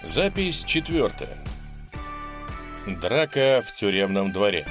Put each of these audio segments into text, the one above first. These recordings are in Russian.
Запись 4. Драка в тюремном дворе.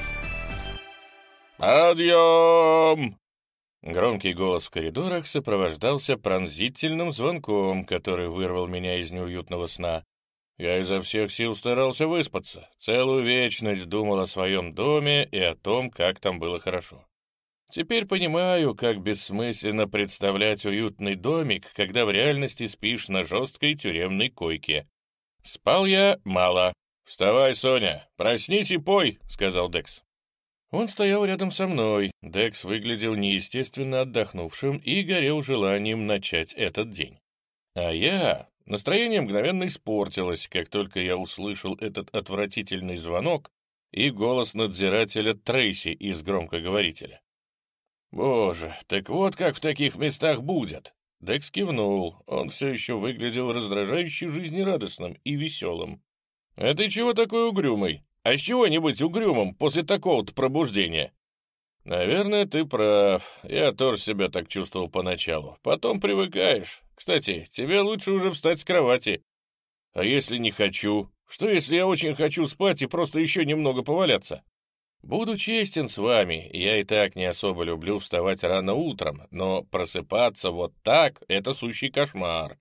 «Подъем!» Громкий голос в коридорах сопровождался пронзительным звонком, который вырвал меня из неуютного сна. Я изо всех сил старался выспаться, целую вечность думал о своем доме и о том, как там было хорошо. Теперь понимаю, как бессмысленно представлять уютный домик, когда в реальности спишь на жесткой тюремной койке. Спал я мало. «Вставай, Соня, проснись и пой», — сказал Декс. Он стоял рядом со мной. Декс выглядел неестественно отдохнувшим и горел желанием начать этот день. А я... Настроение мгновенно испортилось, как только я услышал этот отвратительный звонок и голос надзирателя Трейси из громкоговорителя. «Боже, так вот как в таких местах будет!» Декс кивнул. Он все еще выглядел раздражающе жизнерадостным и веселым. «А ты чего такой угрюмый? А с чего не быть угрюмым после такого-то пробуждения?» «Наверное, ты прав. Я тоже себя так чувствовал поначалу. Потом привыкаешь. Кстати, тебе лучше уже встать с кровати. А если не хочу? Что, если я очень хочу спать и просто еще немного поваляться?» «Буду честен с вами, я и так не особо люблю вставать рано утром, но просыпаться вот так — это сущий кошмар».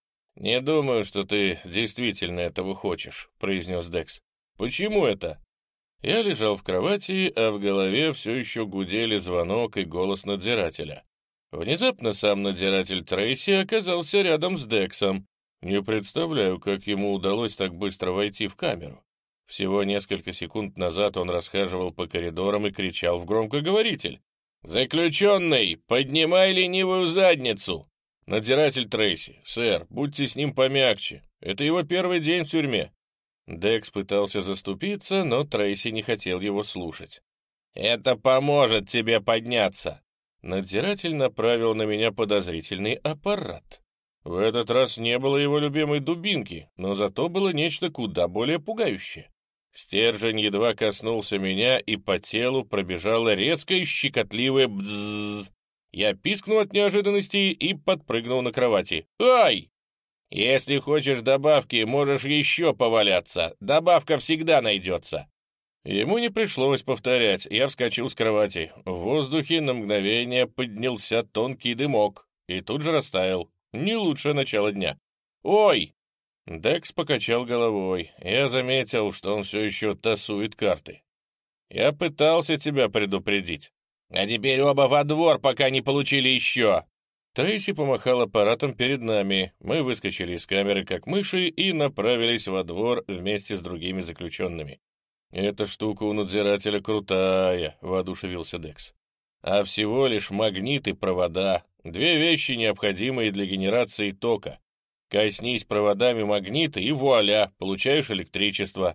«Не думаю, что ты действительно этого хочешь», — произнес Декс. «Почему это?» Я лежал в кровати, а в голове все еще гудели звонок и голос надзирателя. Внезапно сам надзиратель Трейси оказался рядом с Дексом. Не представляю, как ему удалось так быстро войти в камеру. Всего несколько секунд назад он расхаживал по коридорам и кричал в громкоговоритель. «Заключенный, поднимай ленивую задницу!» «Надзиратель Трейси, сэр, будьте с ним помягче. Это его первый день в тюрьме». Декс пытался заступиться, но Трейси не хотел его слушать. «Это поможет тебе подняться!» Надзиратель направил на меня подозрительный аппарат. В этот раз не было его любимой дубинки, но зато было нечто куда более пугающее. Стержень едва коснулся меня, и по телу пробежало резкое щекотливое бзззз. Я пискнул от неожиданности и подпрыгнул на кровати. «Ай! Если хочешь добавки, можешь еще поваляться. Добавка всегда найдется». Ему не пришлось повторять. Я вскочил с кровати. В воздухе на мгновение поднялся тонкий дымок и тут же растаял. Не лучшее начало дня. «Ой!» Декс покачал головой. Я заметил, что он все еще тасует карты. «Я пытался тебя предупредить. А теперь оба во двор, пока не получили еще!» Трейси помахал аппаратом перед нами. Мы выскочили из камеры, как мыши, и направились во двор вместе с другими заключенными. «Эта штука у надзирателя крутая», — воодушевился Декс. «А всего лишь магнит и провода. Две вещи, необходимые для генерации тока. Коснись проводами магнита, и вуаля, получаешь электричество».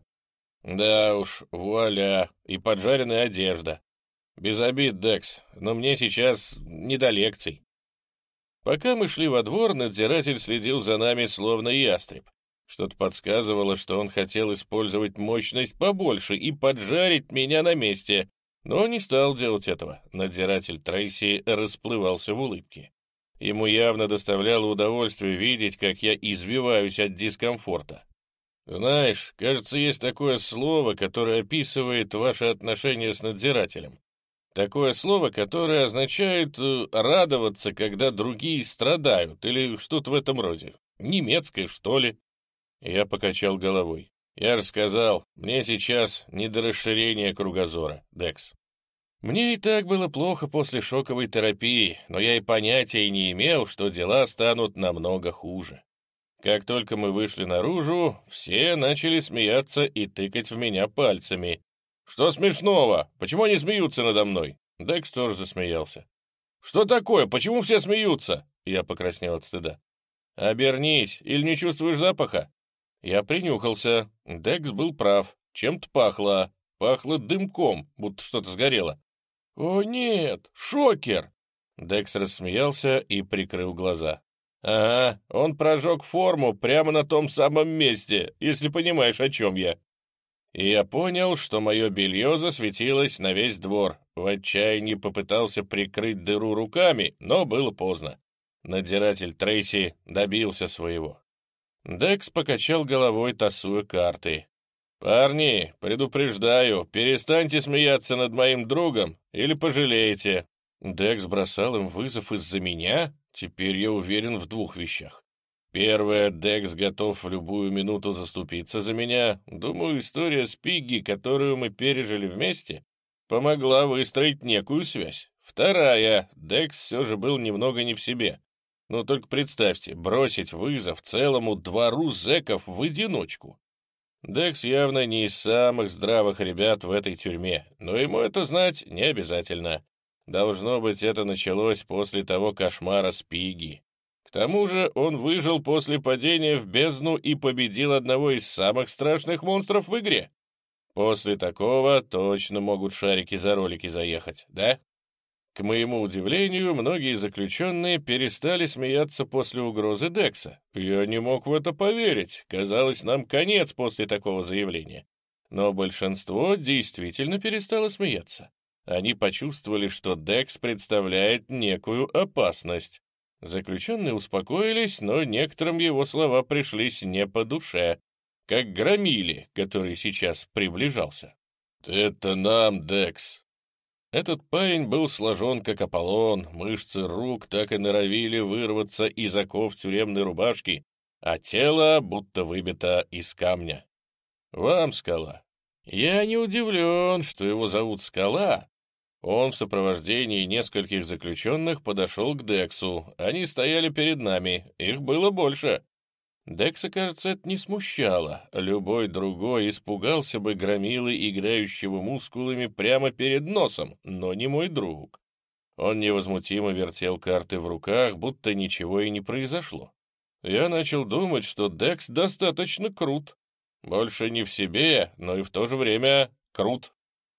«Да уж, вуаля, и поджаренная одежда. Без обид, Декс, но мне сейчас не до лекций». Пока мы шли во двор, надзиратель следил за нами словно ястреб. Что-то подсказывало, что он хотел использовать мощность побольше и поджарить меня на месте, но не стал делать этого. Надзиратель Трейси расплывался в улыбке. Ему явно доставляло удовольствие видеть, как я извиваюсь от дискомфорта. «Знаешь, кажется, есть такое слово, которое описывает ваши отношения с надзирателем. Такое слово, которое означает «радоваться, когда другие страдают», или что-то в этом роде. Немецкое, что ли?» Я покачал головой. «Я же сказал, мне сейчас не до расширения кругозора, Декс». Мне и так было плохо после шоковой терапии, но я и понятия не имел, что дела станут намного хуже. Как только мы вышли наружу, все начали смеяться и тыкать в меня пальцами. «Что смешного? Почему они смеются надо мной?» Декс тоже засмеялся. «Что такое? Почему все смеются?» Я покраснел от стыда. «Обернись, или не чувствуешь запаха?» Я принюхался. Декс был прав. Чем-то пахло. Пахло дымком, будто что-то сгорело. «О, нет! Шокер!» Декс рассмеялся и прикрыл глаза. «Ага, он прожег форму прямо на том самом месте, если понимаешь, о чем я». И я понял, что мое белье засветилось на весь двор. В отчаянии попытался прикрыть дыру руками, но было поздно. Надзиратель Трейси добился своего. Декс покачал головой, тасуя карты. «Парни, предупреждаю, перестаньте смеяться над моим другом или пожалеете». Декс бросал им вызов из-за меня? Теперь я уверен в двух вещах. Первое, Декс готов в любую минуту заступиться за меня. Думаю, история с Пигги, которую мы пережили вместе, помогла выстроить некую связь. Вторая, Декс все же был немного не в себе. Но только представьте, бросить вызов целому двору зэков в одиночку. Декс явно не из самых здравых ребят в этой тюрьме, но ему это знать не обязательно. Должно быть, это началось после того кошмара с Пигги. К тому же он выжил после падения в бездну и победил одного из самых страшных монстров в игре. После такого точно могут шарики за ролики заехать, да? К моему удивлению, многие заключенные перестали смеяться после угрозы Декса. Я не мог в это поверить. Казалось, нам конец после такого заявления. Но большинство действительно перестало смеяться. Они почувствовали, что Декс представляет некую опасность. Заключенные успокоились, но некоторым его слова пришлись не по душе, как Громиле, который сейчас приближался. «Это нам, Декс!» Этот парень был сложен, как Аполлон, мышцы рук так и норовили вырваться из оков тюремной рубашки, а тело будто выбито из камня. «Вам, Скала!» Я не удивлен, что его зовут Скала. Он в сопровождении нескольких заключенных подошел к Дексу. Они стояли перед нами, их было больше. Декса, кажется, это не смущало. Любой другой испугался бы громилы, играющего мускулами прямо перед носом, но не мой друг. Он невозмутимо вертел карты в руках, будто ничего и не произошло. Я начал думать, что Декс достаточно крут. Больше не в себе, но и в то же время крут.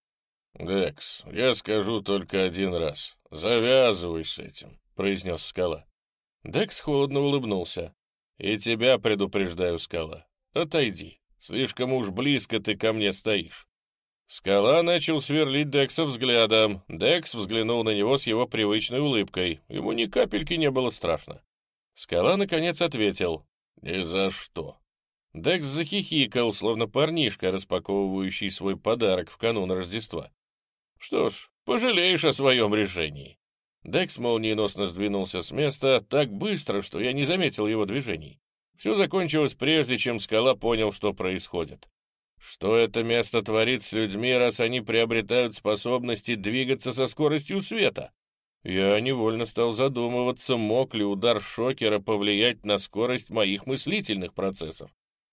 «Декс, я скажу только один раз. Завязывай с этим», — произнес Скала. Декс холодно улыбнулся. «И тебя предупреждаю, Скала. Отойди. Слишком уж близко ты ко мне стоишь». Скала начал сверлить Декса взглядом. Декс взглянул на него с его привычной улыбкой. Ему ни капельки не было страшно. Скала, наконец, ответил: «Ни за что». Декс захихикал, словно парнишка, распаковывающий свой подарок в канун Рождества. «Что ж, пожалеешь о своем решении». Декс молниеносно сдвинулся с места так быстро, что я не заметил его движений. Все закончилось прежде, чем Скала понял, что происходит. Что это место творит с людьми, раз они приобретают способности двигаться со скоростью света? Я невольно стал задумываться, мог ли удар шокера повлиять на скорость моих мыслительных процессов.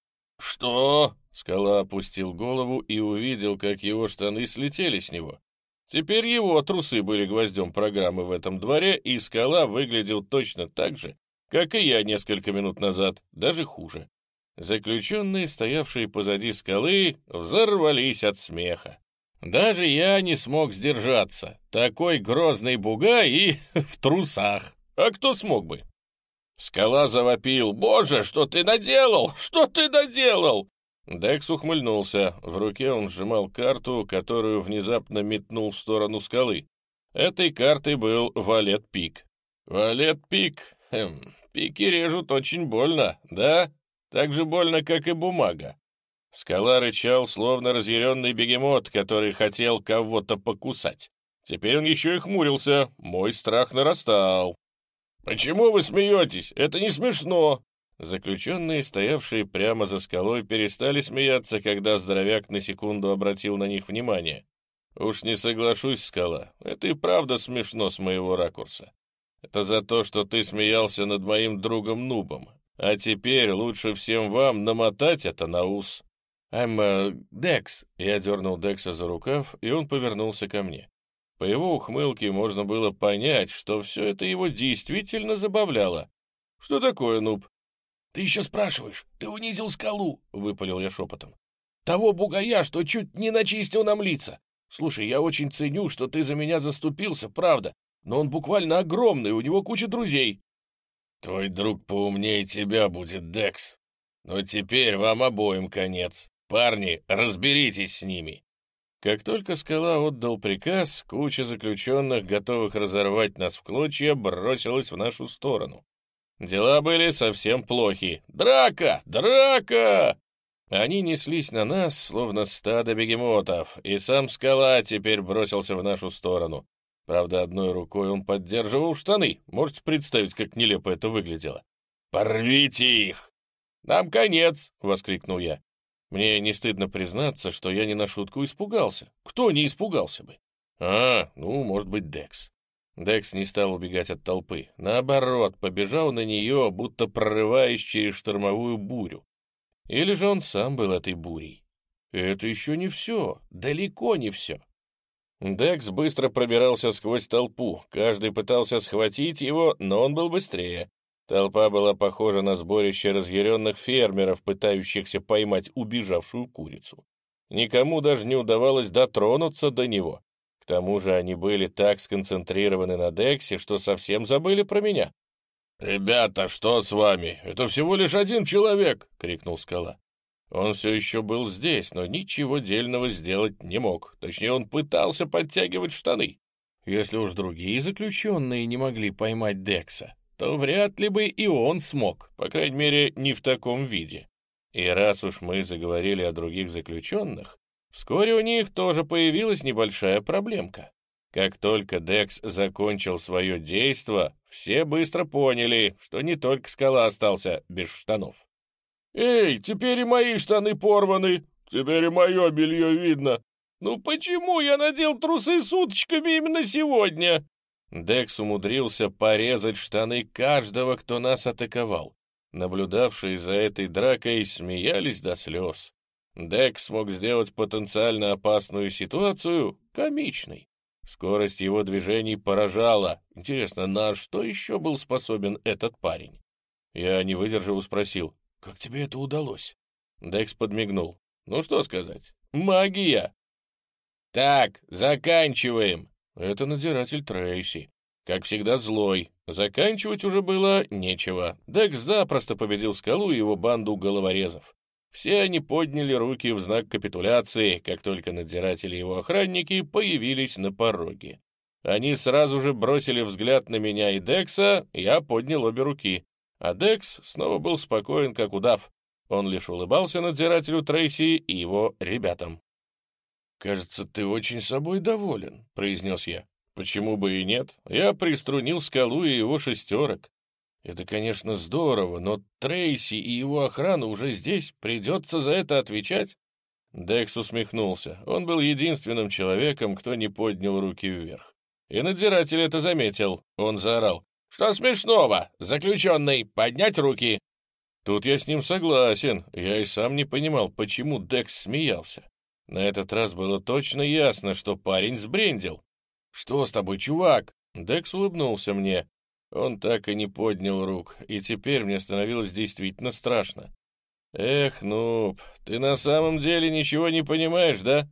«Что?» — Скала опустил голову и увидел, как его штаны слетели с него. Теперь его трусы были гвоздем программы в этом дворе, и Скала выглядел точно так же, как и я несколько минут назад, даже хуже. Заключенные, стоявшие позади Скалы, взорвались от смеха. Даже я не смог сдержаться. Такой грозный бугай и в трусах. А кто смог бы? Скала завопил: «Боже, что ты наделал? Что ты наделал?» Декс ухмыльнулся. В руке он сжимал карту, которую внезапно метнул в сторону Скалы. Этой картой был валет-пик. Валет-пик. Пики режут очень больно, да? Так же больно, как и бумага. Скала рычал, словно разъяренный бегемот, который хотел кого-то покусать. Теперь он еще и хмурился. Мой страх нарастал. «Почему вы смеетесь? Это не смешно!» Заключенные, стоявшие прямо за Скалой, перестали смеяться, когда здоровяк на секунду обратил на них внимание. «Уж не соглашусь, Скала, это и правда смешно с моего ракурса. Это за то, что ты смеялся над моим другом Нубом. А теперь лучше всем вам намотать это на ус». Декс!» Я дернул Декса за рукав, и он повернулся ко мне. По его ухмылке можно было понять, что все это его действительно забавляло. «Что такое, Нуб?» «Ты еще спрашиваешь? Ты унизил Скалу!» — выпалил я шепотом. «Того бугая, что чуть не начистил нам лица. Слушай, я очень ценю, что ты за меня заступился, правда, но он буквально огромный, у него куча друзей». «Твой друг поумнее тебя будет, Декс. Но теперь вам обоим конец. Парни, разберитесь с ними». Как только Скала отдал приказ, куча заключенных, готовых разорвать нас в клочья, бросилась в нашу сторону. Дела были совсем плохи. Драка! Драка! Они неслись на нас, словно стадо бегемотов, и сам Скала теперь бросился в нашу сторону. Правда, одной рукой он поддерживал штаны. Можете представить, как нелепо это выглядело? «Порвите их!» «Нам конец!» — воскликнул я. Мне не стыдно признаться, что я не на шутку испугался. Кто не испугался бы? Может быть, Декс. Декс не стал убегать от толпы. Наоборот, побежал на нее, будто прорываясь через штормовую бурю. Или же он сам был этой бурей. Это еще не все, далеко не все. Декс быстро пробирался сквозь толпу. Каждый пытался схватить его, но он был быстрее. Толпа была похожа на сборище разъяренных фермеров, пытающихся поймать убежавшую курицу. Никому даже не удавалось дотронуться до него. К тому же они были так сконцентрированы на Дексе, что совсем забыли про меня. «Ребята, что с вами? Это всего лишь один человек!» — крикнул Скала. Он все еще был здесь, но ничего дельного сделать не мог. Точнее, он пытался подтягивать штаны. Если уж другие заключенные не могли поймать Декса, то вряд ли бы и он смог, по крайней мере, не в таком виде. И раз уж мы заговорили о других заключенных, вскоре у них тоже появилась небольшая проблемка. Как только Декс закончил свое действо, все быстро поняли, что не только Скала остался без штанов. «Эй, теперь и мои штаны порваны, теперь и мое белье видно. Ну почему я надел трусы с уточками именно сегодня?» Декс умудрился порезать штаны каждого, кто нас атаковал. Наблюдавшие за этой дракой смеялись до слез. Декс смог сделать потенциально опасную ситуацию комичной. Скорость его движений поражала. Интересно, на что еще был способен этот парень? Я, не выдержав, спросил, «Как тебе это удалось?» Декс подмигнул. «Ну что сказать? Магия!» «Так, заканчиваем!» Это надзиратель Трейси. Как всегда злой. Заканчивать уже было нечего. Декс запросто победил Скалу и его банду головорезов. Все они подняли руки в знак капитуляции, как только надзиратели и его охранники появились на пороге. Они сразу же бросили взгляд на меня и Декса, я поднял обе руки. А Декс снова был спокоен, как удав. Он лишь улыбался надзирателю Трейси и его ребятам. «Кажется, ты очень собой доволен», — произнес я. «Почему бы и нет? Я приструнил Скалу и его шестерок. Это, конечно, здорово, но Трейси и его охрана уже здесь, придется за это отвечать?» Декс усмехнулся. Он был единственным человеком, кто не поднял руки вверх. И надзиратель это заметил. Он заорал. «Что смешного? Заключенный, поднять руки!» Тут я с ним согласен. Я и сам не понимал, почему Декс смеялся. На этот раз было точно ясно, что парень сбрендил. «Что с тобой, чувак?» Декс улыбнулся мне. Он так и не поднял рук, и теперь мне становилось действительно страшно. «Эх, нуб, ты на самом деле ничего не понимаешь, да?»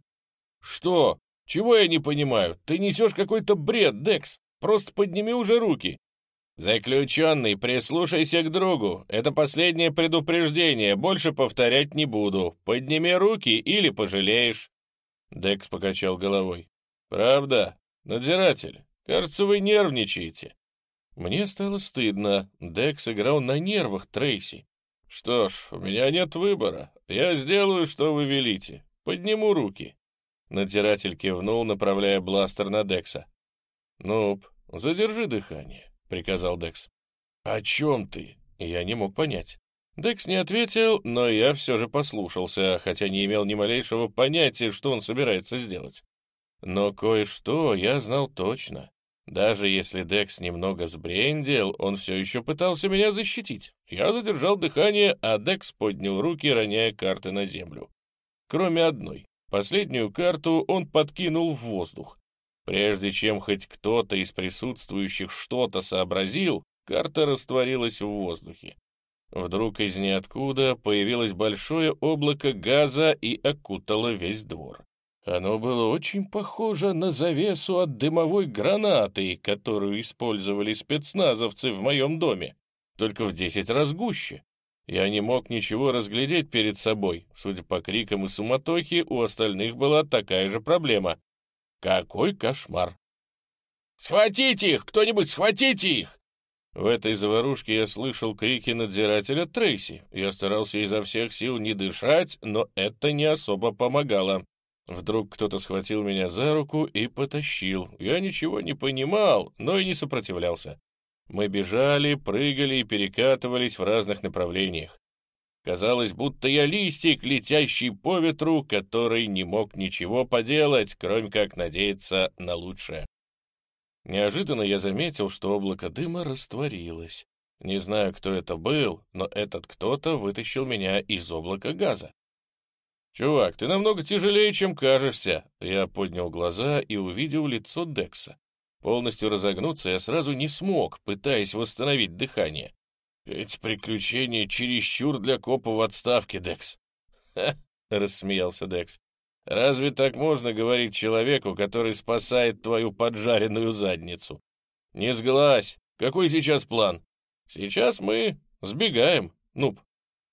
«Что? Чего я не понимаю? Ты несешь какой-то бред, Декс. Просто подними уже руки». «Заключенный, прислушайся к другу. Это последнее предупреждение, больше повторять не буду. Подними руки или пожалеешь». Декс покачал головой. «Правда? Надзиратель, кажется, вы нервничаете». Мне стало стыдно. Декс играл на нервах Трейси. «Что ж, у меня нет выбора. Я сделаю, что вы велите. Подниму руки». Надзиратель кивнул, направляя бластер на Декса. «Нуб, задержи дыхание», — приказал Декс. «О чем ты?» Я не мог понять. Декс не ответил, но я все же послушался, хотя не имел ни малейшего понятия, что он собирается сделать. Но кое-что я знал точно. Даже если Декс немного сбрендил, он все еще пытался меня защитить. Я задержал дыхание, а Декс поднял руки, роняя карты на землю. Кроме одной. Последнюю карту он подкинул в воздух. Прежде чем хоть кто-то из присутствующих что-то сообразил, карта растворилась в воздухе. Вдруг из ниоткуда появилось большое облако газа и окутало весь двор. Оно было очень похоже на завесу от дымовой гранаты, которую использовали спецназовцы в моем доме, только в 10 раз гуще. Я не мог ничего разглядеть перед собой. Судя по крикам и суматохе, у остальных была такая же проблема. Какой кошмар! «Схватите их! Кто-нибудь схватите их!» В этой заварушке я слышал крики надзирателя Трейси. Я старался изо всех сил не дышать, но это не особо помогало. Вдруг кто-то схватил меня за руку и потащил. Я ничего не понимал, но и не сопротивлялся. Мы бежали, прыгали и перекатывались в разных направлениях. Казалось, будто я листик, летящий по ветру, который не мог ничего поделать, кроме как надеяться на лучшее. Неожиданно я заметил, что облако дыма растворилось. Не знаю, кто это был, но этот кто-то вытащил меня из облака газа. «Чувак, ты намного тяжелее, чем кажешься!» Я поднял глаза и увидел лицо Декса. Полностью разогнуться я сразу не смог, пытаясь восстановить дыхание. «Эти приключения чересчур для копа в отставке, Декс». «Ха!» — рассмеялся Декс. «Разве так можно говорить человеку, который спасает твою поджаренную задницу? Не сглазь! Какой сейчас план?» «Сейчас мы сбегаем, нуб».